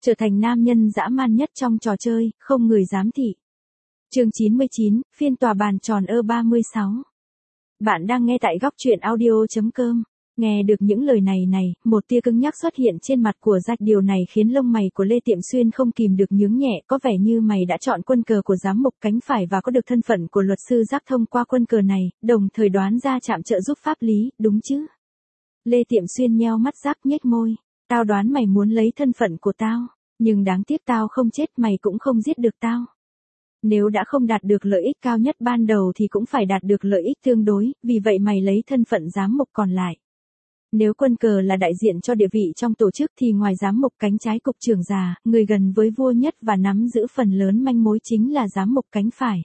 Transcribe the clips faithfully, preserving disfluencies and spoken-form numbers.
Trở thành nam nhân dã man nhất trong trò chơi, không người dám thị. Chương chín mươi chín, phiên tòa bàn tròn ơ ba mươi sáu. Bạn đang nghe tại góc truyện audio chấm com. Nghe được những lời này này, một tia cứng nhắc xuất hiện trên mặt của Jack, điều này khiến lông mày của Lê Tiệm Xuyên không kìm được nhướng nhẹ, có vẻ như mày đã chọn quân cờ của giám mục cánh phải và có được thân phận của luật sư Jack thông qua quân cờ này, đồng thời đoán ra trạm trợ giúp pháp lý, đúng chứ? Lê Tiệm Xuyên nheo mắt Jack nhếch môi, tao đoán mày muốn lấy thân phận của tao, nhưng đáng tiếc tao không chết, mày cũng không giết được tao. Nếu đã không đạt được lợi ích cao nhất ban đầu thì cũng phải đạt được lợi ích tương đối, vì vậy mày lấy thân phận giám mục còn lại. Nếu quân cờ là đại diện cho địa vị trong tổ chức thì ngoài giám mục cánh trái cục trưởng già, người gần với vua nhất và nắm giữ phần lớn manh mối chính là giám mục cánh phải.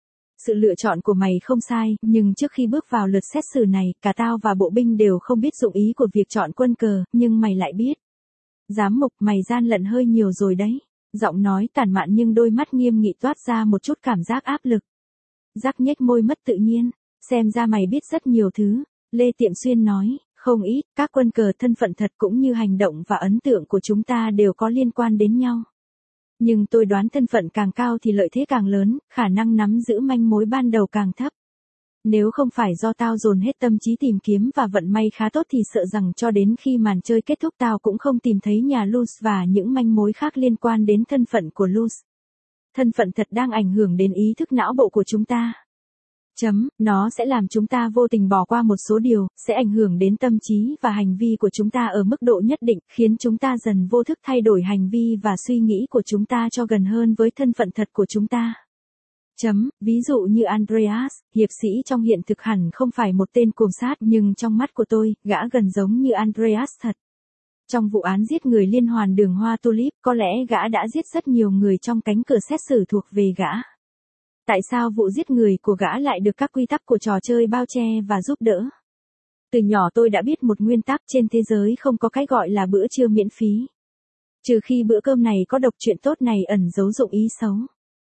Sự lựa chọn của mày không sai, nhưng trước khi bước vào lượt xét xử này, cả tao và bộ binh đều không biết dụng ý của việc chọn quân cờ, nhưng mày lại biết. Giám mục, mày gian lận hơi nhiều rồi đấy. Giọng nói tàn mạn nhưng đôi mắt nghiêm nghị toát ra một chút cảm giác áp lực. Jack nhếch môi mất tự nhiên, xem ra mày biết rất nhiều thứ. Lê Tiệm Xuyên nói, không ít, các quân cờ thân phận thật cũng như hành động và ấn tượng của chúng ta đều có liên quan đến nhau. Nhưng tôi đoán thân phận càng cao thì lợi thế càng lớn, khả năng nắm giữ manh mối ban đầu càng thấp. Nếu không phải do tao dồn hết tâm trí tìm kiếm và vận may khá tốt thì sợ rằng cho đến khi màn chơi kết thúc tao cũng không tìm thấy nhà Luz và những manh mối khác liên quan đến thân phận của Luz. Thân phận thật đang ảnh hưởng đến ý thức não bộ của chúng ta. Chấm, nó sẽ làm chúng ta vô tình bỏ qua một số điều, sẽ ảnh hưởng đến tâm trí và hành vi của chúng ta ở mức độ nhất định, khiến chúng ta dần vô thức thay đổi hành vi và suy nghĩ của chúng ta cho gần hơn với thân phận thật của chúng ta. Chấm, ví dụ như Andreas, hiệp sĩ trong hiện thực hẳn không phải một tên cuồng sát, nhưng trong mắt của tôi, gã gần giống như Andreas thật. Trong vụ án giết người liên hoàn đường hoa Tulip, có lẽ gã đã giết rất nhiều người trong cánh cửa xét xử thuộc về gã. Tại sao vụ giết người của gã lại được các quy tắc của trò chơi bao che và giúp đỡ? Từ nhỏ tôi đã biết một nguyên tắc, trên thế giới không có cái gọi là bữa trưa miễn phí. Trừ khi bữa cơm này có độc, chuyện tốt này ẩn giấu dụng ý xấu.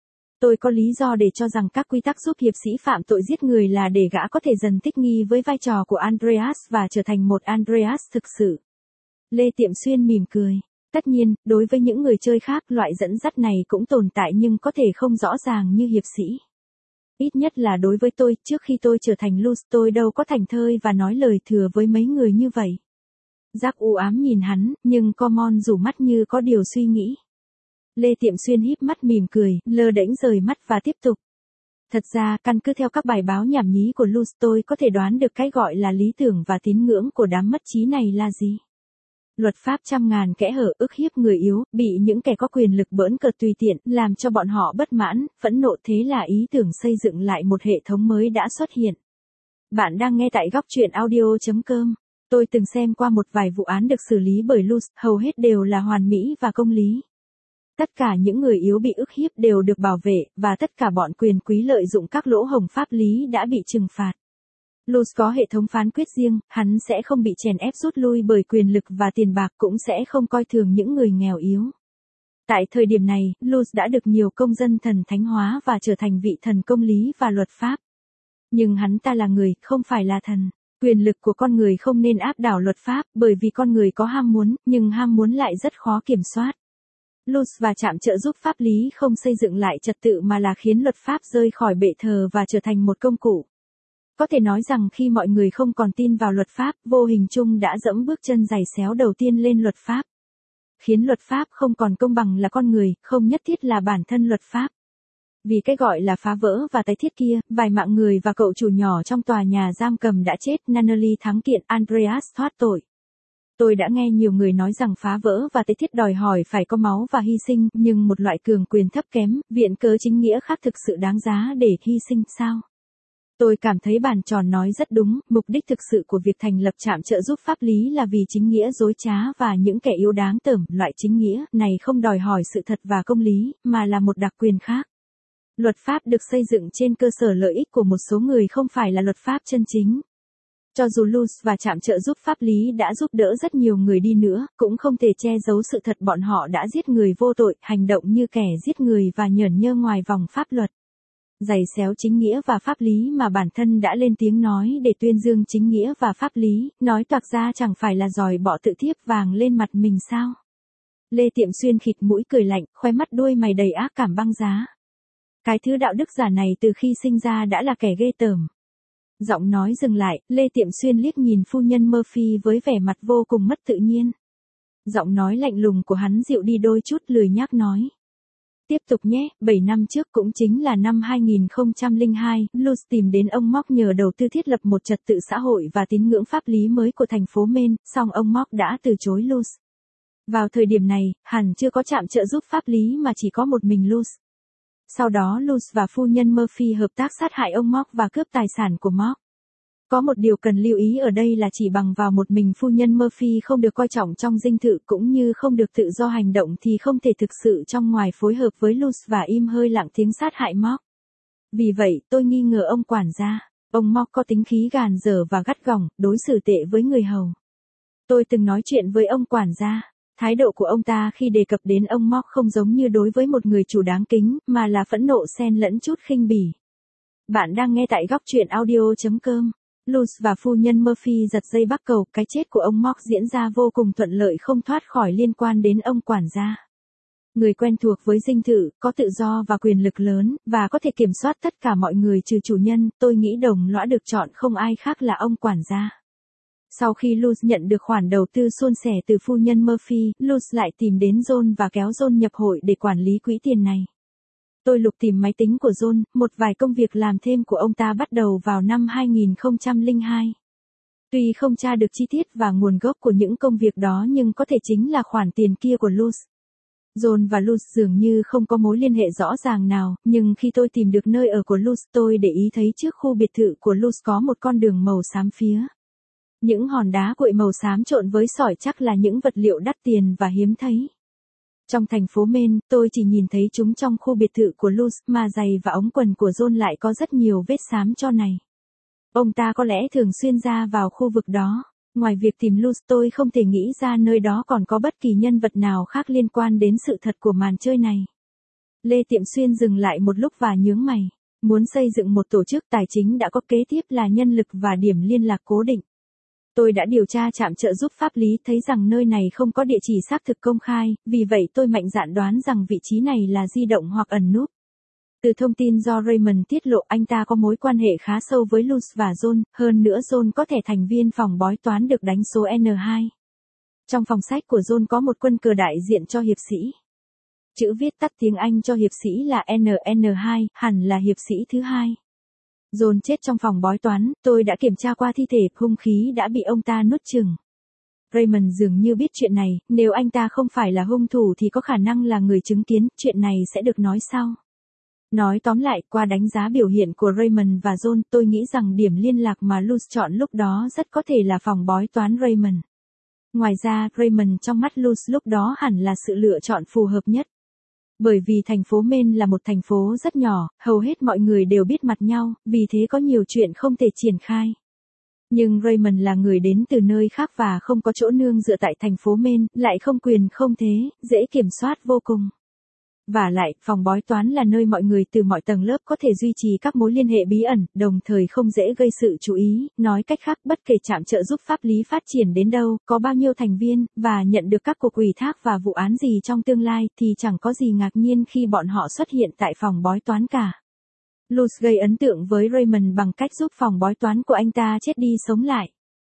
Tôi có lý do để cho rằng các quy tắc giúp hiệp sĩ phạm tội giết người là để gã có thể dần thích nghi với vai trò của Andreas và trở thành một Andreas thực sự. Lê Tiệm Xuyên mỉm cười. Tất nhiên, đối với những người chơi khác, loại dẫn dắt này cũng tồn tại nhưng có thể không rõ ràng như hiệp sĩ. Ít nhất là đối với tôi, trước khi tôi trở thành Luz, tôi đâu có thảnh thơi và nói lời thừa với mấy người như vậy. Jack u ám nhìn hắn, nhưng Common rủ mắt như có điều suy nghĩ. Lê Tiệm Xuyên híp mắt mỉm cười, lơ đễnh rời mắt và tiếp tục. Thật ra, căn cứ theo các bài báo nhảm nhí của Luz, tôi có thể đoán được cái gọi là lý tưởng và tín ngưỡng của đám mất trí này là gì. Luật pháp trăm ngàn kẽ hở, ức hiếp người yếu, bị những kẻ có quyền lực bỡn cợt tùy tiện, làm cho bọn họ bất mãn, phẫn nộ, thế là ý tưởng xây dựng lại một hệ thống mới đã xuất hiện. Bạn đang nghe tại góc truyện audio chấm com. Tôi từng xem qua một vài vụ án được xử lý bởi Luz, hầu hết đều là hoàn mỹ và công lý. Tất cả những người yếu bị ức hiếp đều được bảo vệ, và tất cả bọn quyền quý lợi dụng các lỗ hổng pháp lý đã bị trừng phạt. Luz có hệ thống phán quyết riêng, hắn sẽ không bị chèn ép rút lui bởi quyền lực và tiền bạc, cũng sẽ không coi thường những người nghèo yếu. Tại thời điểm này, Luz đã được nhiều công dân thần thánh hóa và trở thành vị thần công lý và luật pháp. Nhưng hắn ta là người, không phải là thần. Quyền lực của con người không nên áp đảo luật pháp, bởi vì con người có ham muốn, nhưng ham muốn lại rất khó kiểm soát. Luz và trạm trợ giúp pháp lý không xây dựng lại trật tự mà là khiến luật pháp rơi khỏi bệ thờ và trở thành một công cụ. Có thể nói rằng khi mọi người không còn tin vào luật pháp, vô hình chung đã dẫm bước chân giày xéo đầu tiên lên luật pháp. Khiến luật pháp không còn công bằng là con người, không nhất thiết là bản thân luật pháp. Vì cái gọi là phá vỡ và tái thiết kia, vài mạng người và cậu chủ nhỏ trong tòa nhà giam cầm đã chết, Nunnally thắng kiện, Andreas thoát tội. Tôi đã nghe nhiều người nói rằng phá vỡ và tái thiết đòi hỏi phải có máu và hy sinh, nhưng một loại cường quyền thấp kém, viện cớ chính nghĩa khác thực sự đáng giá để hy sinh, sao? Tôi cảm thấy bàn tròn nói rất đúng, mục đích thực sự của việc thành lập trạm trợ giúp pháp lý là vì chính nghĩa dối trá và những kẻ yếu đáng tởm, loại chính nghĩa này không đòi hỏi sự thật và công lý, mà là một đặc quyền khác. Luật pháp được xây dựng trên cơ sở lợi ích của một số người không phải là luật pháp chân chính. Cho dù Luz và trạm trợ giúp pháp lý đã giúp đỡ rất nhiều người đi nữa, cũng không thể che giấu sự thật bọn họ đã giết người vô tội, hành động như kẻ giết người và nhởn nhơ ngoài vòng pháp luật. Giày xéo chính nghĩa và pháp lý mà bản thân đã lên tiếng nói để tuyên dương chính nghĩa và pháp lý, nói toạc ra chẳng phải là giòi bọ tự thiếp vàng lên mặt mình sao? Lê Tiệm Xuyên khịt mũi cười lạnh, khóe mắt đuôi mày đầy ác cảm băng giá. Cái thứ đạo đức giả này từ khi sinh ra đã là kẻ ghê tởm. Giọng nói dừng lại, Lê Tiệm Xuyên liếc nhìn phu nhân Murphy với vẻ mặt vô cùng mất tự nhiên. Giọng nói lạnh lùng của hắn dịu đi đôi chút, lười nhác nói. Tiếp tục nhé, bảy năm trước cũng chính là năm hai nghìn không trăm lẻ hai, Luz tìm đến ông Mock nhờ đầu tư thiết lập một trật tự xã hội và tín ngưỡng pháp lý mới của thành phố Maine, song ông Mock đã từ chối Luz. Vào thời điểm này, hẳn chưa có trạm trợ giúp pháp lý mà chỉ có một mình Luz. Sau đó Luz và phu nhân Murphy hợp tác sát hại ông Mock và cướp tài sản của Mock. Có một điều cần lưu ý ở đây là chỉ bằng vào một mình phu nhân Murphy không được coi trọng trong dinh thự cũng như không được tự do hành động thì không thể thực sự trong ngoài phối hợp với Luz và im hơi lặng tiếng sát hại Mock. Vì vậy, tôi nghi ngờ ông quản gia. Ông Mock có tính khí gàn dở và gắt gỏng, đối xử tệ với người hầu. Tôi từng nói chuyện với ông quản gia. Thái độ của ông ta khi đề cập đến ông Mock không giống như đối với một người chủ đáng kính, mà là phẫn nộ xen lẫn chút khinh bỉ. Bạn đang nghe tại góc truyện audio chấm com. Luz và phu nhân Murphy giật dây bắt cầu, cái chết của ông Mock diễn ra vô cùng thuận lợi không thoát khỏi liên quan đến ông quản gia. Người quen thuộc với dinh thự, có tự do và quyền lực lớn, và có thể kiểm soát tất cả mọi người trừ chủ nhân, tôi nghĩ đồng lõa được chọn không ai khác là ông quản gia. Sau khi Luz nhận được khoản đầu tư suôn sẻ từ phu nhân Murphy, Luz lại tìm đến John và kéo John nhập hội để quản lý quỹ tiền này. Tôi lục tìm máy tính của John, một vài công việc làm thêm của ông ta bắt đầu vào năm hai nghìn không trăm lẻ hai. Tuy không tra được chi tiết và nguồn gốc của những công việc đó nhưng có thể chính là khoản tiền kia của Luz. John và Luz dường như không có mối liên hệ rõ ràng nào, nhưng khi tôi tìm được nơi ở của Luz tôi để ý thấy trước khu biệt thự của Luz có một con đường màu xám phía. Những hòn đá cuội màu xám trộn với sỏi chắc là những vật liệu đắt tiền và hiếm thấy. Trong thành phố Maine, tôi chỉ nhìn thấy chúng trong khu biệt thự của Luz, mà giày và ống quần của John lại có rất nhiều vết xám cho này. Ông ta có lẽ thường xuyên ra vào khu vực đó. Ngoài việc tìm Luz, tôi không thể nghĩ ra nơi đó còn có bất kỳ nhân vật nào khác liên quan đến sự thật của màn chơi này. Lê Tiệm Xuyên dừng lại một lúc và nhướng mày. Muốn xây dựng một tổ chức tài chính đã có, kế tiếp là nhân lực và điểm liên lạc cố định. Tôi đã điều tra trạm trợ giúp pháp lý thấy rằng nơi này không có địa chỉ xác thực công khai, vì vậy tôi mạnh dạn đoán rằng vị trí này là di động hoặc ẩn núp. Từ thông tin do Raymond tiết lộ, anh ta có mối quan hệ khá sâu với Luz và John, hơn nữa John có thẻ thành viên phòng bói toán được đánh số N hai. Trong phòng sách của John có một quân cờ đại diện cho hiệp sĩ. Chữ viết tắt tiếng Anh cho hiệp sĩ là N N hai, hẳn là hiệp sĩ thứ hai. John chết trong phòng bói toán, tôi đã kiểm tra qua thi thể, hung khí đã bị ông ta nuốt chửng. Raymond dường như biết chuyện này, nếu anh ta không phải là hung thủ thì có khả năng là người chứng kiến, chuyện này sẽ được nói sau. Nói tóm lại, qua đánh giá biểu hiện của Raymond và John, tôi nghĩ rằng điểm liên lạc mà Luz chọn lúc đó rất có thể là phòng bói toán Raymond. Ngoài ra, Raymond trong mắt Luz lúc đó hẳn là sự lựa chọn phù hợp nhất. Bởi vì thành phố Maine là một thành phố rất nhỏ, hầu hết mọi người đều biết mặt nhau, vì thế có nhiều chuyện không thể triển khai. Nhưng Raymond là người đến từ nơi khác và không có chỗ nương dựa tại thành phố Maine, lại không quyền không thế, dễ kiểm soát vô cùng. Và lại, phòng bói toán là nơi mọi người từ mọi tầng lớp có thể duy trì các mối liên hệ bí ẩn, đồng thời không dễ gây sự chú ý, nói cách khác bất kể trạm trợ giúp pháp lý phát triển đến đâu, có bao nhiêu thành viên, và nhận được các cuộc ủy thác và vụ án gì trong tương lai, thì chẳng có gì ngạc nhiên khi bọn họ xuất hiện tại phòng bói toán cả. Luz gây ấn tượng với Raymond bằng cách giúp phòng bói toán của anh ta chết đi sống lại.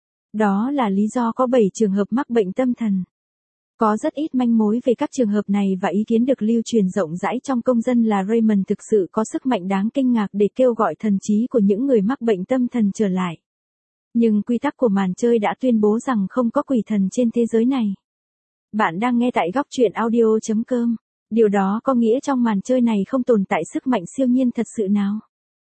Đó là lý do có bảy trường hợp mắc bệnh tâm thần. Có rất ít manh mối về các trường hợp này và ý kiến được lưu truyền rộng rãi trong công dân là Raymond thực sự có sức mạnh đáng kinh ngạc để kêu gọi thần trí của những người mắc bệnh tâm thần trở lại. Nhưng quy tắc của màn chơi đã tuyên bố rằng không có quỷ thần trên thế giới này. Bạn đang nghe tại góc truyện audio chấm com. Điều đó có nghĩa trong màn chơi này không tồn tại sức mạnh siêu nhiên thật sự nào.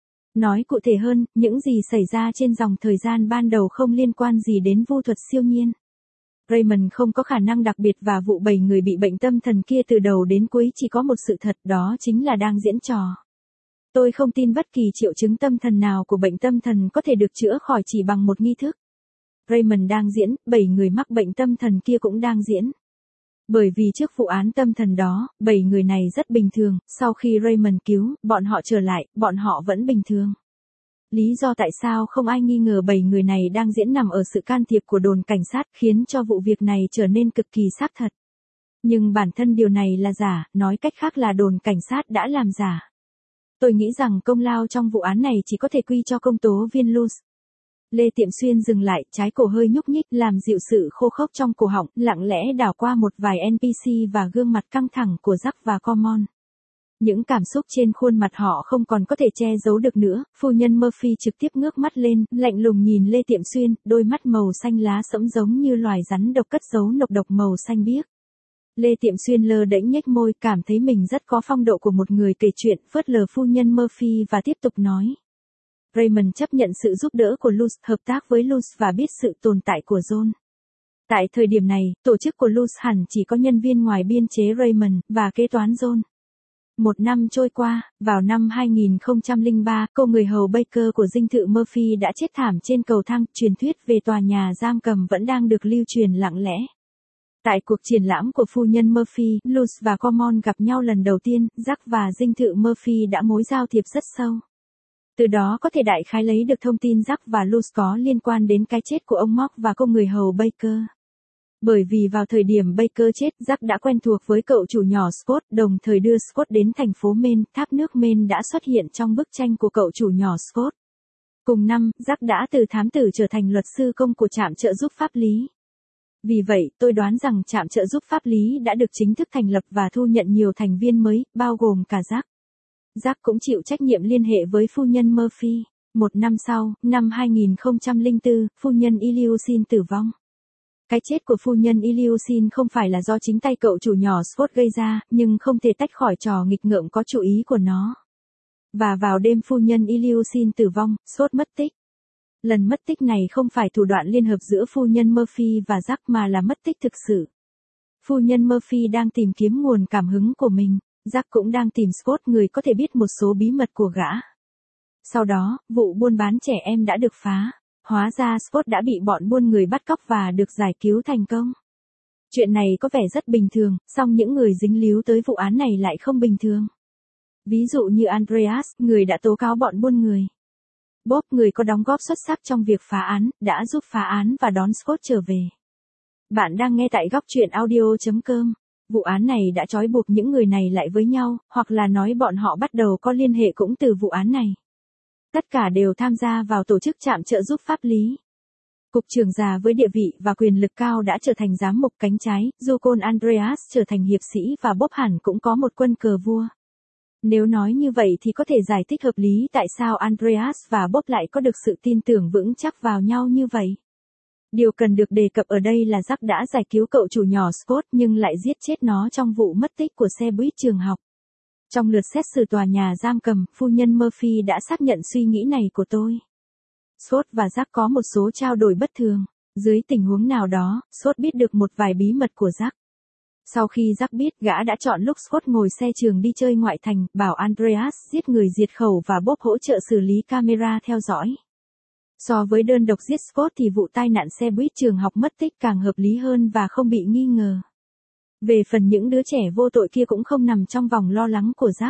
Nói cụ thể hơn, những gì xảy ra trên dòng thời gian ban đầu không liên quan gì đến vu thuật siêu nhiên. Raymond không có khả năng đặc biệt và vụ bảy người bị bệnh tâm thần kia từ đầu đến cuối chỉ có một sự thật, đó chính là đang diễn trò. Tôi không tin bất kỳ triệu chứng tâm thần nào của bệnh tâm thần có thể được chữa khỏi chỉ bằng một nghi thức. Raymond đang diễn, bảy người mắc bệnh tâm thần kia cũng đang diễn. Bởi vì trước vụ án tâm thần đó, bảy người này rất bình thường, sau khi Raymond cứu, bọn họ trở lại, bọn họ vẫn bình thường. Lý do tại sao không ai nghi ngờ bảy người này đang diễn nằm ở sự can thiệp của đồn cảnh sát khiến cho vụ việc này trở nên cực kỳ xác thật. Nhưng bản thân điều này là giả, nói cách khác là đồn cảnh sát đã làm giả. Tôi nghĩ rằng công lao trong vụ án này chỉ có thể quy cho công tố viên Luz. Lê Tiệm Xuyên dừng lại, trái cổ hơi nhúc nhích, làm dịu sự khô khốc trong cổ họng, lặng lẽ đảo qua một vài en pê xê và gương mặt căng thẳng của Jack và Common. Những cảm xúc trên khuôn mặt họ không còn có thể che giấu được nữa, phu nhân Murphy trực tiếp ngước mắt lên, lạnh lùng nhìn Lê Tiệm Xuyên, đôi mắt màu xanh lá sẫm giống như loài rắn độc cất giấu nọc độc màu xanh biếc. Lê Tiệm Xuyên lơ đễnh nhếch môi, cảm thấy mình rất có phong độ của một người kể chuyện, phớt lờ phu nhân Murphy và tiếp tục nói. Raymond chấp nhận sự giúp đỡ của Luz, hợp tác với Luz và biết sự tồn tại của John. Tại thời điểm này, tổ chức của Luz hẳn chỉ có nhân viên ngoài biên chế Raymond và kế toán John. Một năm trôi qua, vào năm hai nghìn không trăm lẻ ba, cô người hầu Baker của dinh thự Murphy đã chết thảm trên cầu thang, truyền thuyết về tòa nhà giam cầm vẫn đang được lưu truyền lặng lẽ. Tại cuộc triển lãm của phu nhân Murphy, Luz và Common gặp nhau lần đầu tiên, Jack và dinh thự Murphy đã mối giao thiệp rất sâu. Từ đó có thể đại khái lấy được thông tin Jack và Luz có liên quan đến cái chết của ông Mock và cô người hầu Baker. Bởi vì vào thời điểm Baker chết, Jack đã quen thuộc với cậu chủ nhỏ Scott, đồng thời đưa Scott đến thành phố Maine, thác nước Maine đã xuất hiện trong bức tranh của cậu chủ nhỏ Scott. Cùng năm, Jack đã từ thám tử trở thành luật sư công của trạm trợ giúp pháp lý. Vì vậy, tôi đoán rằng trạm trợ giúp pháp lý đã được chính thức thành lập và thu nhận nhiều thành viên mới, bao gồm cả Jack. Jack cũng chịu trách nhiệm liên hệ với phu nhân Murphy. Một năm sau, năm hai nghìn không trăm lẻ bốn, phu nhân Ilyushin tử vong. Cái chết của phu nhân Ilyushin không phải là do chính tay cậu chủ nhỏ Scott gây ra, nhưng không thể tách khỏi trò nghịch ngợm có chủ ý của nó. Và vào đêm phu nhân Ilyushin tử vong, Scott mất tích. Lần mất tích này không phải thủ đoạn liên hợp giữa phu nhân Murphy và Jack mà là mất tích thực sự. Phu nhân Murphy đang tìm kiếm nguồn cảm hứng của mình, Jack cũng đang tìm Scott, người có thể biết một số bí mật của gã. Sau đó, vụ buôn bán trẻ em đã được phá. Hóa ra Scott đã bị bọn buôn người bắt cóc và được giải cứu thành công. Chuyện này có vẻ rất bình thường, song những người dính líu tới vụ án này lại không bình thường. Ví dụ như Andreas, người đã tố cáo bọn buôn người. Bob, người có đóng góp xuất sắc trong việc phá án, đã giúp phá án và đón Scott trở về. Bạn đang nghe tại góc truyện audio chấm com. Vụ án này đã trói buộc những người này lại với nhau, hoặc là nói bọn họ bắt đầu có liên hệ cũng từ vụ án này. Tất cả đều tham gia vào tổ chức trạm trợ giúp pháp lý. Cục trưởng già với địa vị và quyền lực cao đã trở thành giám mục cánh trái, dù con Andreas trở thành hiệp sĩ và Bob hẳn cũng có một quân cờ vua. Nếu nói như vậy thì có thể giải thích hợp lý tại sao Andreas và Bob lại có được sự tin tưởng vững chắc vào nhau như vậy. Điều cần được đề cập ở đây là Jack đã giải cứu cậu chủ nhỏ Scott nhưng lại giết chết nó trong vụ mất tích của xe buýt trường học. Trong lượt xét xử tòa nhà giam cầm, phu nhân Murphy đã xác nhận suy nghĩ này của tôi. Scott và Jack có một số trao đổi bất thường. Dưới tình huống nào đó, Scott biết được một vài bí mật của Jack. Sau khi Jack biết, gã đã chọn lúc Scott ngồi xe trường đi chơi ngoại thành, bảo Andreas giết người diệt khẩu và Bob hỗ trợ xử lý camera theo dõi. So với đơn độc giết Scott thì vụ tai nạn xe buýt trường học mất tích càng hợp lý hơn và không bị nghi ngờ. Về phần những đứa trẻ vô tội kia cũng không nằm trong vòng lo lắng của Jack.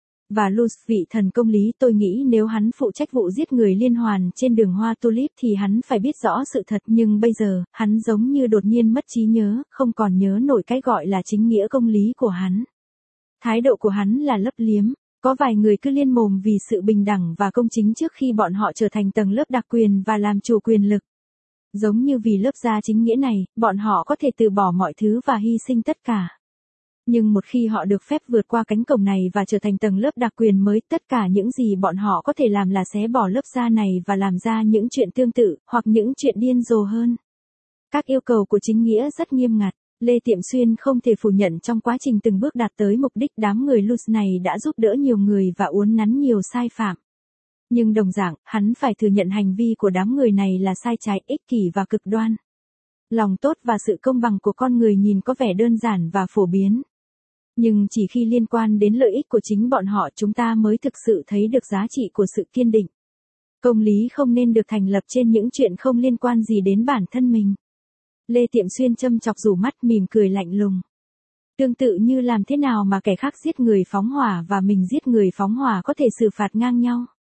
Và Luz, vị thần công lý, tôi nghĩ nếu hắn phụ trách vụ giết người liên hoàn trên đường Hoa Tulip thì hắn phải biết rõ sự thật, nhưng bây giờ, hắn giống như đột nhiên mất trí nhớ, không còn nhớ nổi cái gọi là chính nghĩa công lý của hắn. Thái độ của hắn là lấp liếm. Có vài người cứ liên mồm vì sự bình đẳng và công chính trước khi bọn họ trở thành tầng lớp đặc quyền và làm chủ quyền lực. Giống như vì lớp da chính nghĩa này, bọn họ có thể từ bỏ mọi thứ và hy sinh tất cả. Nhưng một khi họ được phép vượt qua cánh cổng này và trở thành tầng lớp đặc quyền mới, tất cả những gì bọn họ có thể làm là xé bỏ lớp da này và làm ra những chuyện tương tự, hoặc những chuyện điên rồ hơn. Các yêu cầu của chính nghĩa rất nghiêm ngặt. Lê Tiệm Xuyên không thể phủ nhận trong quá trình từng bước đạt tới mục đích, đám người Luz này đã giúp đỡ nhiều người và uốn nắn nhiều sai phạm. Nhưng đồng dạng, hắn phải thừa nhận hành vi của đám người này là sai trái, ích kỷ và cực đoan. Lòng tốt và sự công bằng của con người nhìn có vẻ đơn giản và phổ biến. Nhưng chỉ khi liên quan đến lợi ích của chính bọn họ chúng ta mới thực sự thấy được giá trị của sự kiên định. Công lý không nên được thành lập trên những chuyện không liên quan gì đến bản thân mình. Lê Tiệm Xuyên châm chọc rủ mắt, mỉm cười lạnh lùng. Tương tự như làm thế nào mà kẻ khác giết người phóng hỏa và mình giết người phóng hỏa có thể xử phạt ngang nhau.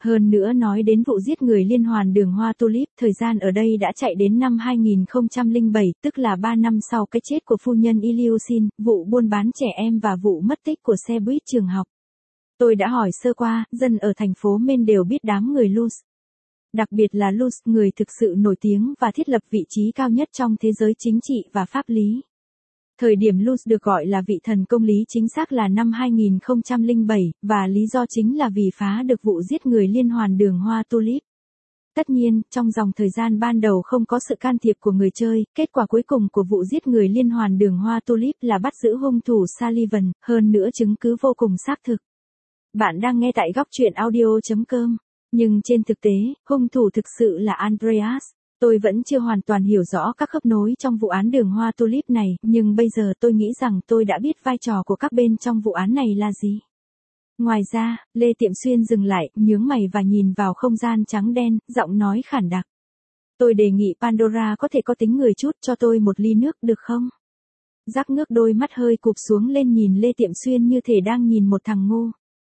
Hơn nữa nói đến vụ giết người liên hoàn đường hoa Tulip, thời gian ở đây đã chạy đến năm hai nghìn không trăm lẻ bảy, tức là ba năm sau cái chết của phu nhân Ilyushin, vụ buôn bán trẻ em và vụ mất tích của xe buýt trường học. Tôi đã hỏi sơ qua, dân ở thành phố Maine đều biết đám người Luz. Đặc biệt là Luz, người thực sự nổi tiếng và thiết lập vị trí cao nhất trong thế giới chính trị và pháp lý. Thời điểm Luz được gọi là vị thần công lý chính xác là năm hai nghìn không trăm lẻ bảy, và lý do chính là vì phá được vụ giết người liên hoàn đường hoa Tulip. Tất nhiên, trong dòng thời gian ban đầu không có sự can thiệp của người chơi, kết quả cuối cùng của vụ giết người liên hoàn đường hoa Tulip là bắt giữ hung thủ Sullivan, hơn nữa chứng cứ vô cùng xác thực. Bạn đang nghe tại góc truyện audio chấm com. Nhưng trên thực tế, hung thủ thực sự là Andreas. Tôi vẫn chưa hoàn toàn hiểu rõ các khớp nối trong vụ án đường hoa Tulip này, nhưng bây giờ tôi nghĩ rằng tôi đã biết vai trò của các bên trong vụ án này là gì. Ngoài ra, Lê Tiệm Xuyên dừng lại, nhướng mày và nhìn vào không gian trắng đen, giọng nói khản đặc. Tôi đề nghị Pandora có thể có tính người chút cho tôi một ly nước được không? Jack ngước đôi mắt hơi cụp xuống lên nhìn Lê Tiệm Xuyên như thể đang nhìn một thằng ngu.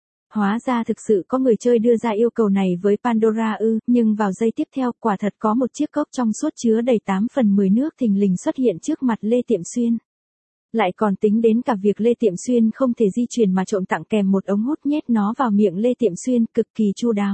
Hóa ra thực sự có người chơi đưa ra yêu cầu này với Pandora ư, nhưng vào giây tiếp theo, quả thật có một chiếc cốc trong suốt chứa đầy tám phần mười nước thình lình xuất hiện trước mặt Lê Tiệm Xuyên. Lại còn tính đến cả việc Lê Tiệm Xuyên không thể di chuyển mà trộm tặng kèm một ống hút nhét nó vào miệng Lê Tiệm Xuyên, cực kỳ chu đáo.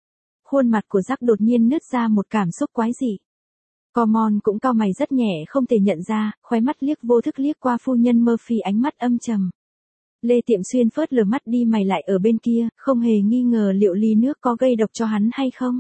Khuôn mặt của Jack đột nhiên nứt ra một cảm xúc quái dị. Common cũng cau mày rất nhẹ không thể nhận ra, khóe mắt liếc vô thức liếc qua phu nhân Murphy ánh mắt âm trầm. Lê Tiệm Xuyên phớt lờ mắt đi mày lại ở bên kia, không hề nghi ngờ liệu ly nước có gây độc cho hắn hay không.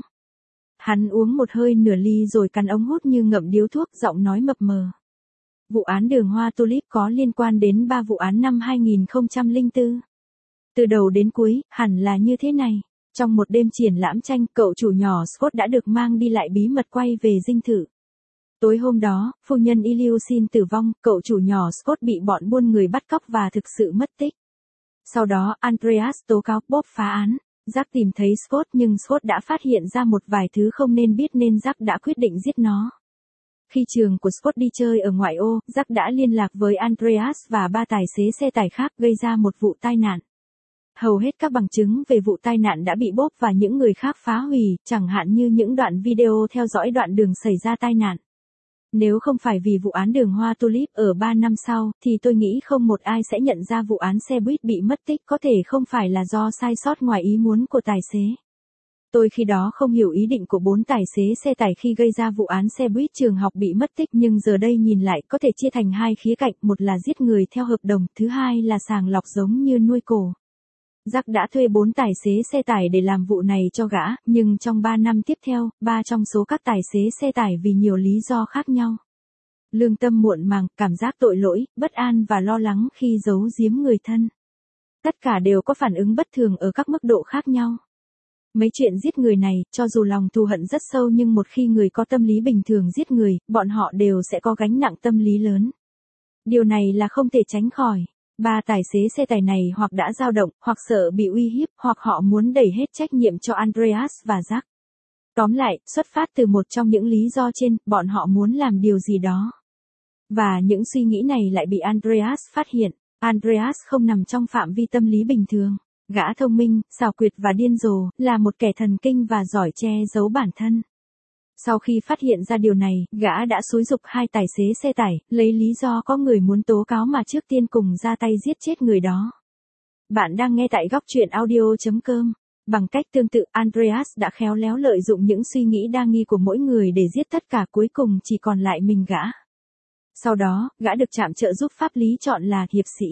Hắn uống một hơi nửa ly rồi cắn ống hút như ngậm điếu thuốc, giọng nói mập mờ. Vụ án đường hoa Tulip có liên quan đến ba vụ án năm hai nghìn không trăm lẻ bốn. Từ đầu đến cuối, hẳn là như thế này. Trong một đêm triển lãm tranh, cậu chủ nhỏ Scott đã được mang đi lại bí mật quay về dinh thự. Tối hôm đó, phu nhân Ilyushin tử vong, cậu chủ nhỏ Scott bị bọn buôn người bắt cóc và thực sự mất tích. Sau đó, Andreas tố cáo Bob phá án. Jack tìm thấy Scott nhưng Scott đã phát hiện ra một vài thứ không nên biết nên Jack đã quyết định giết nó. Khi trường của Scott đi chơi ở ngoại ô, Jack đã liên lạc với Andreas và ba tài xế xe tải khác gây ra một vụ tai nạn. Hầu hết các bằng chứng về vụ tai nạn đã bị Bob và những người khác phá hủy, chẳng hạn như những đoạn video theo dõi đoạn đường xảy ra tai nạn. Nếu không phải vì vụ án đường hoa Tulip ở ba năm sau, thì tôi nghĩ không một ai sẽ nhận ra vụ án xe buýt bị mất tích có thể không phải là do sai sót ngoài ý muốn của tài xế. Tôi khi đó không hiểu ý định của bốn tài xế xe tải khi gây ra vụ án xe buýt trường học bị mất tích, nhưng giờ đây nhìn lại có thể chia thành hai khía cạnh, một là giết người theo hợp đồng, thứ hai là sàng lọc giống như nuôi cổ. Jack đã thuê bốn tài xế xe tải để làm vụ này cho gã, nhưng trong ba năm tiếp theo, ba trong số các tài xế xe tải vì nhiều lý do khác nhau. Lương tâm muộn màng, cảm giác tội lỗi, bất an và lo lắng khi giấu giếm người thân. Tất cả đều có phản ứng bất thường ở các mức độ khác nhau. Mấy chuyện giết người này, cho dù lòng thù hận rất sâu nhưng một khi người có tâm lý bình thường giết người, bọn họ đều sẽ có gánh nặng tâm lý lớn. Điều này là không thể tránh khỏi. Ba tài xế xe tải này hoặc đã dao động, hoặc sợ bị uy hiếp, hoặc họ muốn đẩy hết trách nhiệm cho Andreas và Jack. Tóm lại, xuất phát từ một trong những lý do trên, bọn họ muốn làm điều gì đó. Và những suy nghĩ này lại bị Andreas phát hiện. Andreas không nằm trong phạm vi tâm lý bình thường. Gã thông minh, xảo quyệt và điên rồ, là một kẻ thần kinh và giỏi che giấu bản thân. Sau khi phát hiện ra điều này, gã đã xúi giục hai tài xế xe tải, lấy lý do có người muốn tố cáo mà trước tiên cùng ra tay giết chết người đó. Bạn đang nghe tại góc truyện audio chấm com. Bằng cách tương tự, Andreas đã khéo léo lợi dụng những suy nghĩ đa nghi của mỗi người để giết tất cả, cuối cùng chỉ còn lại mình gã. Sau đó, gã được trạm trợ giúp pháp lý chọn là hiệp sĩ.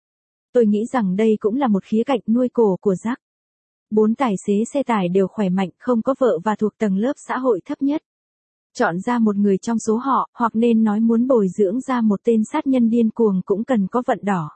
Tôi nghĩ rằng đây cũng là một khía cạnh nuôi cổ của Jack. Bốn tài xế xe tải đều khỏe mạnh, không có vợ và thuộc tầng lớp xã hội thấp nhất. Chọn ra một người trong số họ, hoặc nên nói muốn bồi dưỡng ra một tên sát nhân điên cuồng cũng cần có vận đỏ.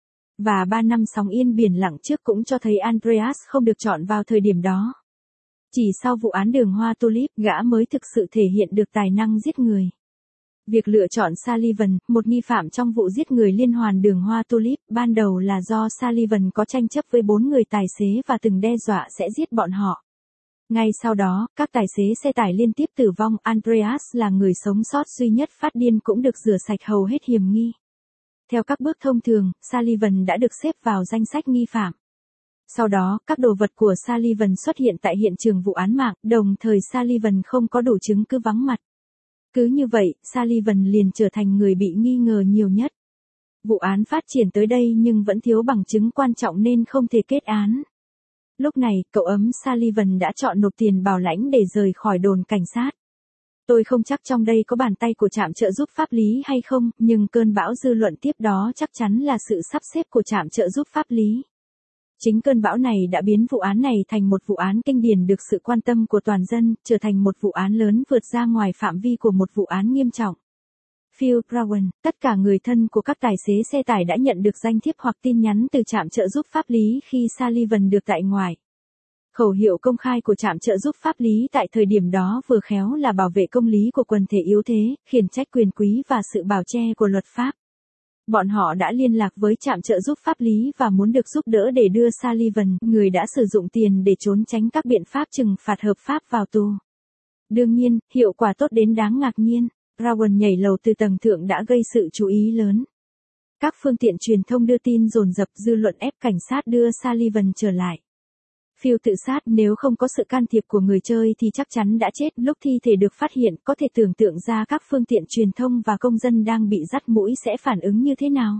Và ba năm sóng yên biển lặng trước cũng cho thấy Andreas không được chọn vào thời điểm đó. Chỉ sau vụ án đường hoa Tulip, gã mới thực sự thể hiện được tài năng giết người. Việc lựa chọn Sullivan, một nghi phạm trong vụ giết người liên hoàn đường hoa Tulip, ban đầu là do Sullivan có tranh chấp với bốn người tài xế và từng đe dọa sẽ giết bọn họ. Ngay sau đó, các tài xế xe tải liên tiếp tử vong, Andreas là người sống sót duy nhất phát điên cũng được rửa sạch hầu hết hiểm nghi. Theo các bước thông thường, Sullivan đã được xếp vào danh sách nghi phạm. Sau đó, các đồ vật của Sullivan xuất hiện tại hiện trường vụ án mạng, đồng thời Sullivan không có đủ chứng cứ vắng mặt. Cứ như vậy, Sullivan liền trở thành người bị nghi ngờ nhiều nhất. Vụ án phát triển tới đây nhưng vẫn thiếu bằng chứng quan trọng nên không thể kết án. Lúc này, cậu ấm Sullivan đã chọn nộp tiền bảo lãnh để rời khỏi đồn cảnh sát. Tôi không chắc trong đây có bàn tay của trạm trợ giúp pháp lý hay không, nhưng cơn bão dư luận tiếp đó chắc chắn là sự sắp xếp của trạm trợ giúp pháp lý. Chính cơn bão này đã biến vụ án này thành một vụ án kinh điển được sự quan tâm của toàn dân, trở thành một vụ án lớn vượt ra ngoài phạm vi của một vụ án nghiêm trọng. Phil Brown, tất cả người thân của các tài xế xe tải đã nhận được danh thiếp hoặc tin nhắn từ trạm trợ giúp pháp lý khi Sullivan được tại ngoại. Khẩu hiệu công khai của trạm trợ giúp pháp lý tại thời điểm đó vừa khéo là bảo vệ công lý của quần thể yếu thế, khiển trách quyền quý và sự bảo che của luật pháp. Bọn họ đã liên lạc với trạm trợ giúp pháp lý và muốn được giúp đỡ để đưa Sullivan, người đã sử dụng tiền để trốn tránh các biện pháp trừng phạt hợp pháp, vào tù. Đương nhiên, hiệu quả tốt đến đáng ngạc nhiên. Brown nhảy lầu từ tầng thượng đã gây sự chú ý lớn. Các phương tiện truyền thông đưa tin dồn dập, dư luận ép cảnh sát đưa Sullivan trở lại. Phil tự sát, nếu không có sự can thiệp của người chơi thì chắc chắn đã chết. Lúc thi thể được phát hiện, có thể tưởng tượng ra các phương tiện truyền thông và công dân đang bị dắt mũi sẽ phản ứng như thế nào.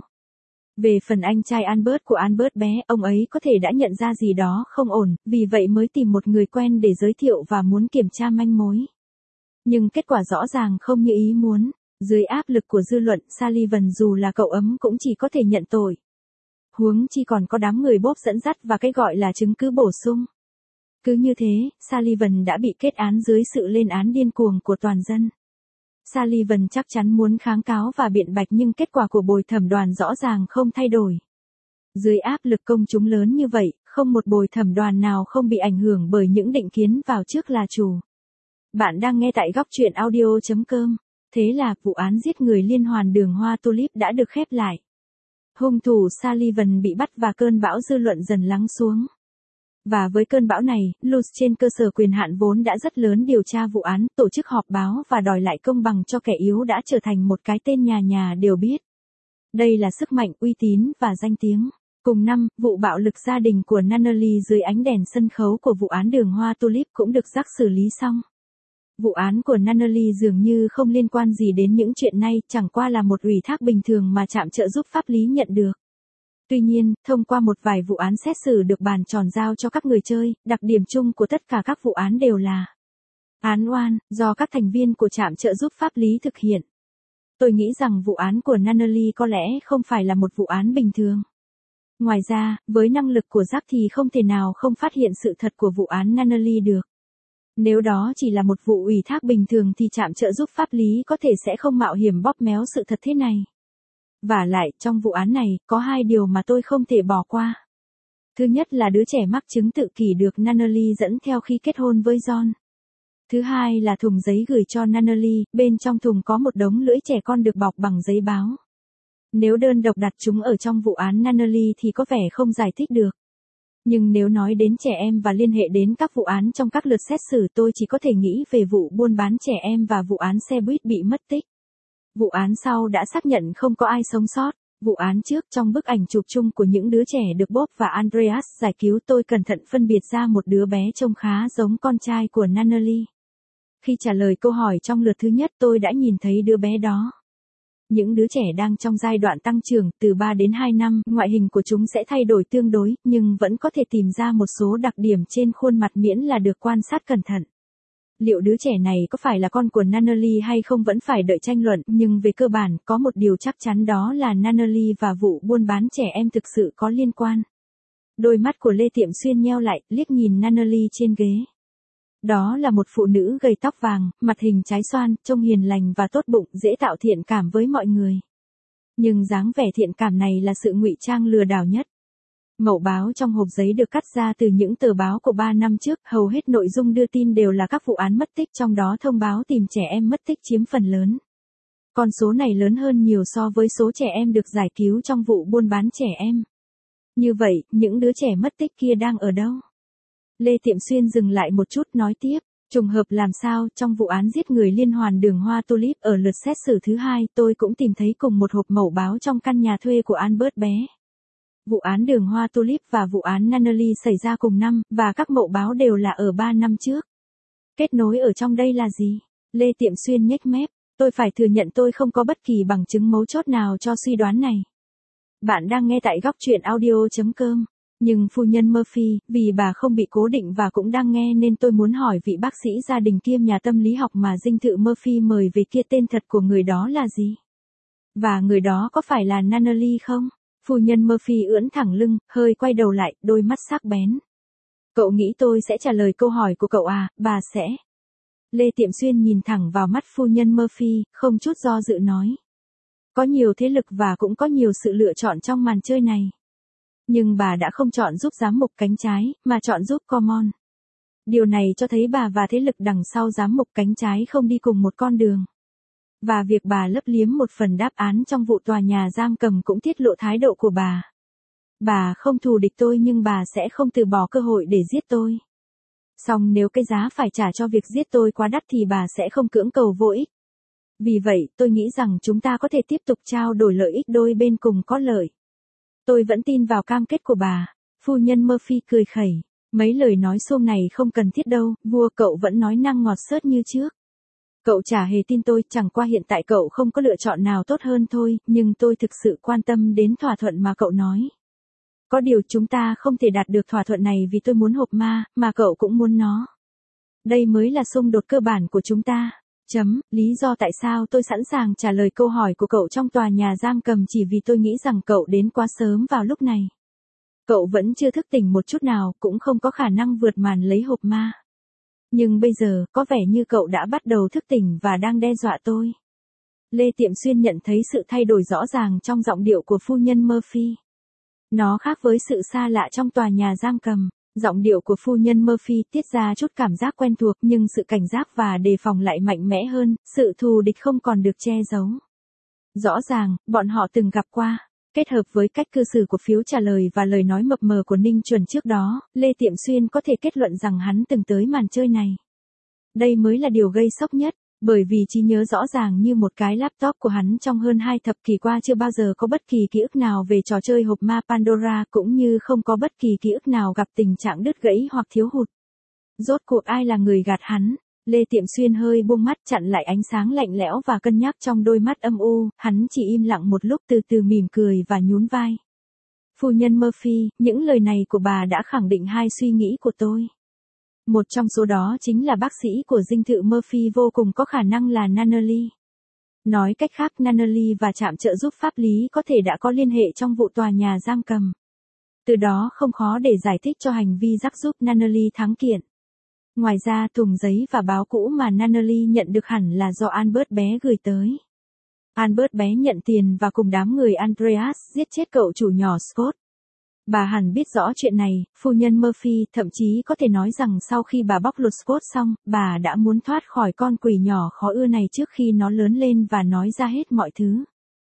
Về phần anh trai Albert của Albert bé, ông ấy có thể đã nhận ra gì đó không ổn, vì vậy mới tìm một người quen để giới thiệu và muốn kiểm tra manh mối. Nhưng kết quả rõ ràng không như ý muốn. Dưới áp lực của dư luận, Sullivan dù là cậu ấm cũng chỉ có thể nhận tội. Huống chi còn có đám người bóp dẫn dắt và cái gọi là chứng cứ bổ sung. Cứ như thế, Sullivan đã bị kết án dưới sự lên án điên cuồng của toàn dân. Sullivan chắc chắn muốn kháng cáo và biện bạch nhưng kết quả của bồi thẩm đoàn rõ ràng không thay đổi. Dưới áp lực công chúng lớn như vậy, không một bồi thẩm đoàn nào không bị ảnh hưởng bởi những định kiến vào trước là chủ. Bạn đang nghe tại góc truyện audio chấm com. Thế là, vụ án giết người liên hoàn đường hoa Tulip đã được khép lại. Hung thủ Sullivan bị bắt và cơn bão dư luận dần lắng xuống. Và với cơn bão này, Luce trên cơ sở quyền hạn vốn đã rất lớn điều tra vụ án, tổ chức họp báo và đòi lại công bằng cho kẻ yếu đã trở thành một cái tên nhà nhà đều biết. Đây là sức mạnh, uy tín và danh tiếng. Cùng năm, vụ bạo lực gia đình của Nunnally dưới ánh đèn sân khấu của vụ án đường hoa Tulip cũng được rắc xử lý xong. Vụ án của Nunnally dường như không liên quan gì đến những chuyện này, chẳng qua là một ủy thác bình thường mà trạm trợ giúp pháp lý nhận được. Tuy nhiên, thông qua một vài vụ án xét xử được bàn tròn giao cho các người chơi, đặc điểm chung của tất cả các vụ án đều là án oan, do các thành viên của trạm trợ giúp pháp lý thực hiện. Tôi nghĩ rằng vụ án của Nunnally có lẽ không phải là một vụ án bình thường. Ngoài ra, với năng lực của Jack thì không thể nào không phát hiện sự thật của vụ án Nunnally được. Nếu đó chỉ là một vụ ủy thác bình thường thì trạm trợ giúp pháp lý có thể sẽ không mạo hiểm bóp méo sự thật thế này. Vả lại, trong vụ án này, có hai điều mà tôi không thể bỏ qua. Thứ nhất là đứa trẻ mắc chứng tự kỷ được Nunnally dẫn theo khi kết hôn với John. Thứ hai là thùng giấy gửi cho Nunnally, bên trong thùng có một đống lưỡi trẻ con được bọc bằng giấy báo. Nếu đơn độc đặt chúng ở trong vụ án Nunnally thì có vẻ không giải thích được. Nhưng nếu nói đến trẻ em và liên hệ đến các vụ án trong các lượt xét xử, tôi chỉ có thể nghĩ về vụ buôn bán trẻ em và vụ án xe buýt bị mất tích. Vụ án sau đã xác nhận không có ai sống sót. Vụ án trước, trong bức ảnh chụp chung của những đứa trẻ được Bob và Andreas giải cứu, tôi cẩn thận phân biệt ra một đứa bé trông khá giống con trai của Nunnally. Khi trả lời câu hỏi trong lượt thứ nhất, tôi đã nhìn thấy đứa bé đó. Những đứa trẻ đang trong giai đoạn tăng trưởng, từ ba đến hai năm, ngoại hình của chúng sẽ thay đổi tương đối, nhưng vẫn có thể tìm ra một số đặc điểm trên khuôn mặt miễn là được quan sát cẩn thận. Liệu đứa trẻ này có phải là con của Nunnally hay không vẫn phải đợi tranh luận, nhưng về cơ bản, có một điều chắc chắn đó là Nunnally và vụ buôn bán trẻ em thực sự có liên quan. Đôi mắt của Lê Tiệm Xuyên nheo lại, liếc nhìn Nunnally trên ghế. Đó là một phụ nữ gầy tóc vàng, mặt hình trái xoan, trông hiền lành và tốt bụng, dễ tạo thiện cảm với mọi người. Nhưng dáng vẻ thiện cảm này là sự ngụy trang lừa đảo nhất. Mẩu báo trong hộp giấy được cắt ra từ những tờ báo của ba năm trước, hầu hết nội dung đưa tin đều là các vụ án mất tích, trong đó thông báo tìm trẻ em mất tích chiếm phần lớn. Con số này lớn hơn nhiều so với số trẻ em được giải cứu trong vụ buôn bán trẻ em. Như vậy, những đứa trẻ mất tích kia đang ở đâu? Lê Tiệm Xuyên dừng lại một chút nói tiếp, trùng hợp làm sao, trong vụ án giết người liên hoàn đường hoa Tulip ở lượt xét xử thứ hai, tôi cũng tìm thấy cùng một hộp mẩu báo trong căn nhà thuê của Albert bé. Vụ án đường hoa tulip và vụ án Nunnally xảy ra cùng năm, và các mậu báo đều là ở ba năm trước. Kết nối ở trong đây là gì? Lê Tiệm Xuyên nhếch mép, tôi phải thừa nhận tôi không có bất kỳ bằng chứng mấu chốt nào cho suy đoán này. Bạn đang nghe tại góc truyện audio.com. Nhưng phu nhân Murphy, vì bà không bị cố định và cũng đang nghe nên tôi muốn hỏi vị bác sĩ gia đình kiêm nhà tâm lý học mà dinh thự Murphy mời về kia tên thật của người đó là gì? Và người đó có phải là Nunnally không? Phu nhân Murphy ưỡn thẳng lưng, hơi quay đầu lại, đôi mắt sắc bén. Cậu nghĩ tôi sẽ trả lời câu hỏi của cậu à, bà sẽ. Lê Tiệm Xuyên nhìn thẳng vào mắt phu nhân Murphy, không chút do dự nói. Có nhiều thế lực và cũng có nhiều sự lựa chọn trong màn chơi này. Nhưng bà đã không chọn giúp giám mục cánh trái, mà chọn giúp Common. Điều này cho thấy bà và thế lực đằng sau giám mục cánh trái không đi cùng một con đường. Và việc bà lấp liếm một phần đáp án trong vụ tòa nhà giam cầm cũng tiết lộ thái độ của bà. Bà không thù địch tôi nhưng bà sẽ không từ bỏ cơ hội để giết tôi. Song nếu cái giá phải trả cho việc giết tôi quá đắt thì bà sẽ không cưỡng cầu vô ích. Vì vậy, tôi nghĩ rằng chúng ta có thể tiếp tục trao đổi lợi ích đôi bên cùng có lợi. Tôi vẫn tin vào cam kết của bà. Phu nhân Murphy cười khẩy. Mấy lời nói xuông này không cần thiết đâu, vua cậu vẫn nói năng ngọt xớt như trước. Cậu chả hề tin tôi, chẳng qua hiện tại cậu không có lựa chọn nào tốt hơn thôi, nhưng tôi thực sự quan tâm đến thỏa thuận mà cậu nói. Có điều chúng ta không thể đạt được thỏa thuận này vì tôi muốn hộp ma, mà cậu cũng muốn nó. Đây mới là xung đột cơ bản của chúng ta. Chấm, lý do tại sao tôi sẵn sàng trả lời câu hỏi của cậu trong tòa nhà giam cầm chỉ vì tôi nghĩ rằng cậu đến quá sớm vào lúc này. Cậu vẫn chưa thức tỉnh một chút nào, cũng không có khả năng vượt màn lấy hộp ma. Nhưng bây giờ, có vẻ như cậu đã bắt đầu thức tỉnh và đang đe dọa tôi. Lê Tiệm Xuyên nhận thấy sự thay đổi rõ ràng trong giọng điệu của phu nhân Murphy. Nó khác với sự xa lạ trong tòa nhà giam cầm. Giọng điệu của phu nhân Murphy tiết ra chút cảm giác quen thuộc nhưng sự cảnh giác và đề phòng lại mạnh mẽ hơn, sự thù địch không còn được che giấu. Rõ ràng, bọn họ từng gặp qua. Kết hợp với cách cư xử của phiếu trả lời và lời nói mập mờ của Ninh Chuẩn trước đó, Lê Tiệm Xuyên có thể kết luận rằng hắn từng tới màn chơi này. Đây mới là điều gây sốc nhất, bởi vì trí nhớ rõ ràng như một cái laptop của hắn trong hơn hai thập kỷ qua chưa bao giờ có bất kỳ ký ức nào về trò chơi hộp ma Pandora cũng như không có bất kỳ ký ức nào gặp tình trạng đứt gãy hoặc thiếu hụt. Rốt cuộc ai là người gạt hắn? Lê Tiệm Xuyên hơi buông mắt chặn lại ánh sáng lạnh lẽo và cân nhắc trong đôi mắt âm u, hắn chỉ im lặng một lúc từ từ mỉm cười và nhún vai. Phu nhân Murphy, những lời này của bà đã khẳng định hai suy nghĩ của tôi. Một trong số đó chính là bác sĩ của dinh thự Murphy vô cùng có khả năng là Nunnally. Nói cách khác Nunnally và trạm trợ giúp pháp lý có thể đã có liên hệ trong vụ tòa nhà giam cầm. Từ đó không khó để giải thích cho hành vi rắc giúp Nunnally thắng kiện. Ngoài ra thùng giấy và báo cũ mà Nunnally nhận được hẳn là do Albert bé gửi tới. Albert bé nhận tiền và cùng đám người Andreas giết chết cậu chủ nhỏ Scott. Bà hẳn biết rõ chuyện này, phu nhân Murphy thậm chí có thể nói rằng sau khi bà bóc lột Scott xong, bà đã muốn thoát khỏi con quỷ nhỏ khó ưa này trước khi nó lớn lên và nói ra hết mọi thứ.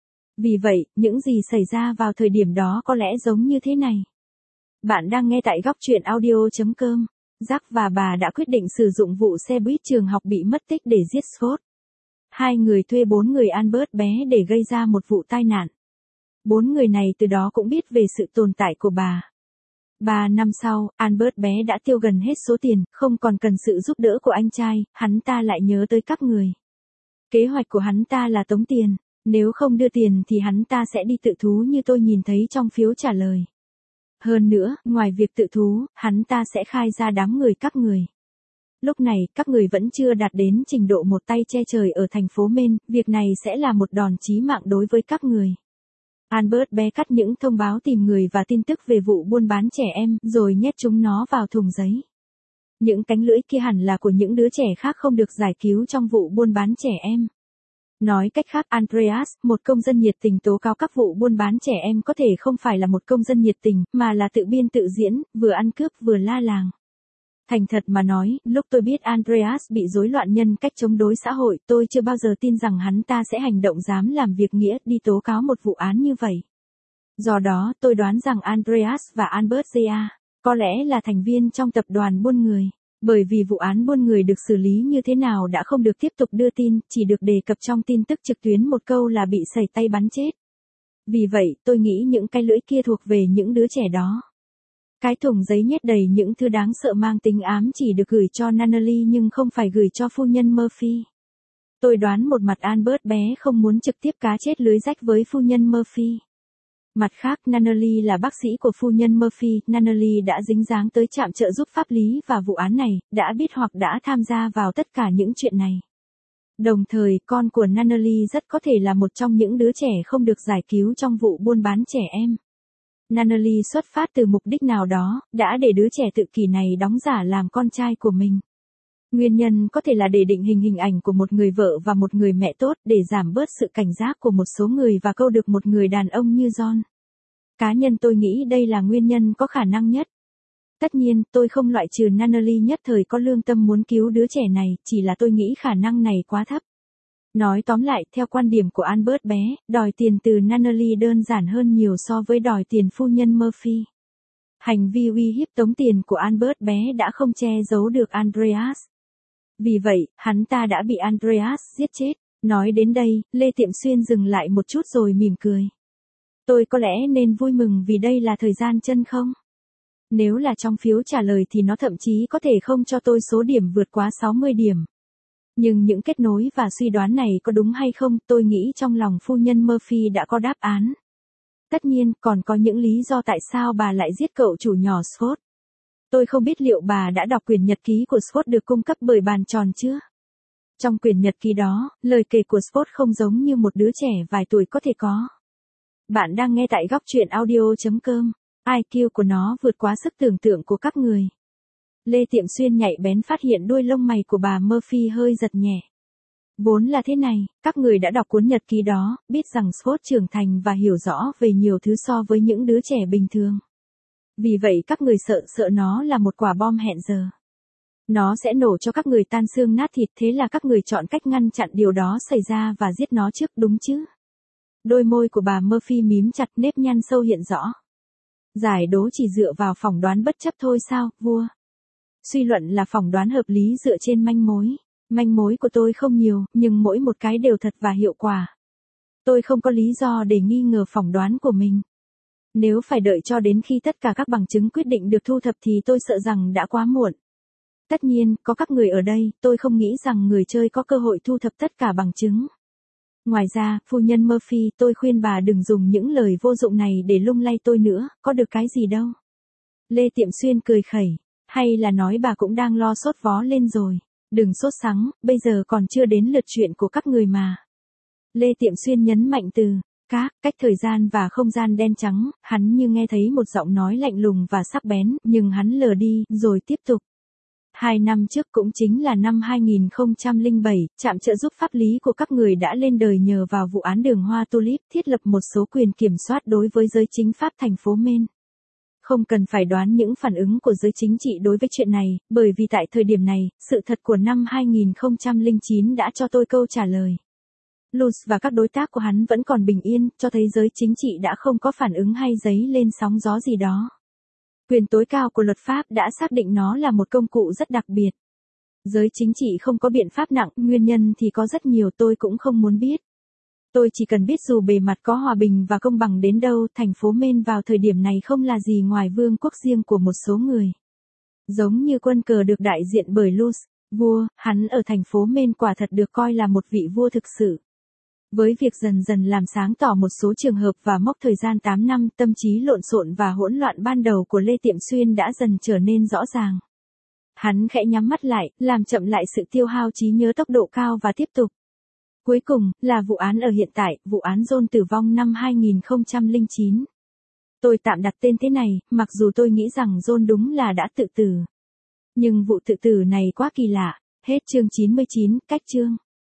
Vì vậy, những gì xảy ra vào thời điểm đó có lẽ giống như thế này. Bạn đang nghe tại góc truyện audio.com. Jack và bà đã quyết định sử dụng vụ xe buýt trường học bị mất tích để giết Scott. Hai người thuê bốn người Albert bé để gây ra một vụ tai nạn. Bốn người này từ đó cũng biết về sự tồn tại của bà. Ba năm sau, Albert bé đã tiêu gần hết số tiền, không còn cần sự giúp đỡ của anh trai, hắn ta lại nhớ tới các người. Kế hoạch của hắn ta là tống tiền, nếu không đưa tiền thì hắn ta sẽ đi tự thú như tôi nhìn thấy trong phiếu trả lời. Hơn nữa, ngoài việc tự thú, hắn ta sẽ khai ra đám người các người. Lúc này, các người vẫn chưa đạt đến trình độ một tay che trời ở thành phố Maine, việc này sẽ là một đòn chí mạng đối với các người. Albert bé cắt những thông báo tìm người và tin tức về vụ buôn bán trẻ em, rồi nhét chúng nó vào thùng giấy. Những cánh lưỡi kia hẳn là của những đứa trẻ khác không được giải cứu trong vụ buôn bán trẻ em. Nói cách khác, Andreas, một công dân nhiệt tình tố cáo các vụ buôn bán trẻ em có thể không phải là một công dân nhiệt tình, mà là tự biên tự diễn, vừa ăn cướp vừa la làng. Thành thật mà nói, lúc tôi biết Andreas bị rối loạn nhân cách chống đối xã hội, tôi chưa bao giờ tin rằng hắn ta sẽ hành động dám làm việc nghĩa đi tố cáo một vụ án như vậy. Do đó, tôi đoán rằng Andreas và Albert Zia có lẽ là thành viên trong tập đoàn buôn người. Bởi vì vụ án buôn người được xử lý như thế nào đã không được tiếp tục đưa tin, chỉ được đề cập trong tin tức trực tuyến một câu là bị sẩy tay bắn chết. Vì vậy, tôi nghĩ những cái lưỡi kia thuộc về những đứa trẻ đó. Cái thùng giấy nhét đầy những thứ đáng sợ mang tính ám chỉ được gửi cho Nunnally nhưng không phải gửi cho phu nhân Murphy. Tôi đoán một mặt Albert bé không muốn trực tiếp cá chết lưới rách với phu nhân Murphy. Mặt khác, Nunnally là bác sĩ của phu nhân Murphy, Nunnally đã dính dáng tới trạm trợ giúp pháp lý và vụ án này, đã biết hoặc đã tham gia vào tất cả những chuyện này. Đồng thời, con của Nunnally rất có thể là một trong những đứa trẻ không được giải cứu trong vụ buôn bán trẻ em. Nunnally xuất phát từ mục đích nào đó, đã để đứa trẻ tự kỷ này đóng giả làm con trai của mình. Nguyên nhân có thể là để định hình hình ảnh của một người vợ và một người mẹ tốt, để giảm bớt sự cảnh giác của một số người và câu được một người đàn ông như John. Cá nhân tôi nghĩ đây là nguyên nhân có khả năng nhất. Tất nhiên, tôi không loại trừ Nunnally nhất thời có lương tâm muốn cứu đứa trẻ này, chỉ là tôi nghĩ khả năng này quá thấp. Nói tóm lại, theo quan điểm của Albert bé, đòi tiền từ Nunnally đơn giản hơn nhiều so với đòi tiền phu nhân Murphy. Hành vi uy hiếp tống tiền của Albert bé đã không che giấu được Andreas. Vì vậy, hắn ta đã bị Andreas giết chết. Nói đến đây, Lê Tiệm Xuyên dừng lại một chút rồi mỉm cười. Tôi có lẽ nên vui mừng vì đây là thời gian chân không? Nếu là trong phiếu trả lời thì nó thậm chí có thể không cho tôi số điểm vượt quá sáu mươi điểm. Nhưng những kết nối và suy đoán này có đúng hay không, tôi nghĩ trong lòng phu nhân Murphy đã có đáp án. Tất nhiên, còn có những lý do tại sao bà lại giết cậu chủ nhỏ Scott. Tôi không biết liệu bà đã đọc quyển nhật ký của Scott được cung cấp bởi bàn tròn chưa? Trong quyển nhật ký đó, lời kể của Scott không giống như một đứa trẻ vài tuổi có thể có. Bạn đang nghe tại góc truyện audio chấm com. i kiu của nó vượt quá sức tưởng tượng của các người. Lê Tiệm Xuyên nhạy bén phát hiện đuôi lông mày của bà Murphy hơi giật nhẹ. Vốn là thế này, các người đã đọc cuốn nhật ký đó, biết rằng Scott trưởng thành và hiểu rõ về nhiều thứ so với những đứa trẻ bình thường. Vì vậy các người sợ sợ nó là một quả bom hẹn giờ. Nó sẽ nổ cho các người tan xương nát thịt, thế là các người chọn cách ngăn chặn điều đó xảy ra và giết nó trước, đúng chứ? Đôi môi của bà Murphy mím chặt, nếp nhăn sâu hiện rõ. Giải đố chỉ dựa vào phỏng đoán bất chấp thôi sao, vua? Suy luận là phỏng đoán hợp lý dựa trên manh mối. Manh mối của tôi không nhiều, nhưng mỗi một cái đều thật và hiệu quả. Tôi không có lý do để nghi ngờ phỏng đoán của mình. Nếu phải đợi cho đến khi tất cả các bằng chứng quyết định được thu thập thì tôi sợ rằng đã quá muộn. Tất nhiên, có các người ở đây, tôi không nghĩ rằng người chơi có cơ hội thu thập tất cả bằng chứng. Ngoài ra, phu nhân Murphy, tôi khuyên bà đừng dùng những lời vô dụng này để lung lay tôi nữa, có được cái gì đâu. Lê Tiệm Xuyên cười khẩy, hay là nói bà cũng đang lo sốt vó lên rồi. Đừng sốt sắng, bây giờ còn chưa đến lượt chuyện của các người mà. Lê Tiệm Xuyên nhấn mạnh từ các, cách thời gian và không gian đen trắng, hắn như nghe thấy một giọng nói lạnh lùng và sắc bén, nhưng hắn lờ đi, rồi tiếp tục. Hai năm trước cũng chính là năm hai nghìn không trăm lẻ bảy, trạm trợ giúp pháp lý của các người đã lên đời nhờ vào vụ án đường hoa tulip, thiết lập một số quyền kiểm soát đối với giới chính pháp thành phố Maine. Không cần phải đoán những phản ứng của giới chính trị đối với chuyện này, bởi vì tại thời điểm này, sự thật của năm hai nghìn không trăm lẻ chín đã cho tôi câu trả lời. Luz và các đối tác của hắn vẫn còn bình yên, cho thấy giới chính trị đã không có phản ứng hay dấy lên sóng gió gì đó. Quyền tối cao của luật pháp đã xác định nó là một công cụ rất đặc biệt. Giới chính trị không có biện pháp nặng, nguyên nhân thì có rất nhiều, tôi cũng không muốn biết. Tôi chỉ cần biết dù bề mặt có hòa bình và công bằng đến đâu, thành phố Maine vào thời điểm này không là gì ngoài vương quốc riêng của một số người. Giống như quân cờ được đại diện bởi Luz, vua, hắn ở thành phố Maine quả thật được coi là một vị vua thực sự. Với việc dần dần làm sáng tỏ một số trường hợp và mốc thời gian tám năm, tâm trí lộn xộn và hỗn loạn ban đầu của Lê Tiệm Xuyên đã dần trở nên rõ ràng. Hắn khẽ nhắm mắt lại, làm chậm lại sự tiêu hao trí nhớ tốc độ cao và tiếp tục. Cuối cùng, là vụ án ở hiện tại, vụ án John tử vong năm hai nghìn không trăm lẻ chín. Tôi tạm đặt tên thế này, mặc dù tôi nghĩ rằng John đúng là đã tự tử. Nhưng vụ tự tử này quá kỳ lạ. Hết chương chín mươi chín, cách chương.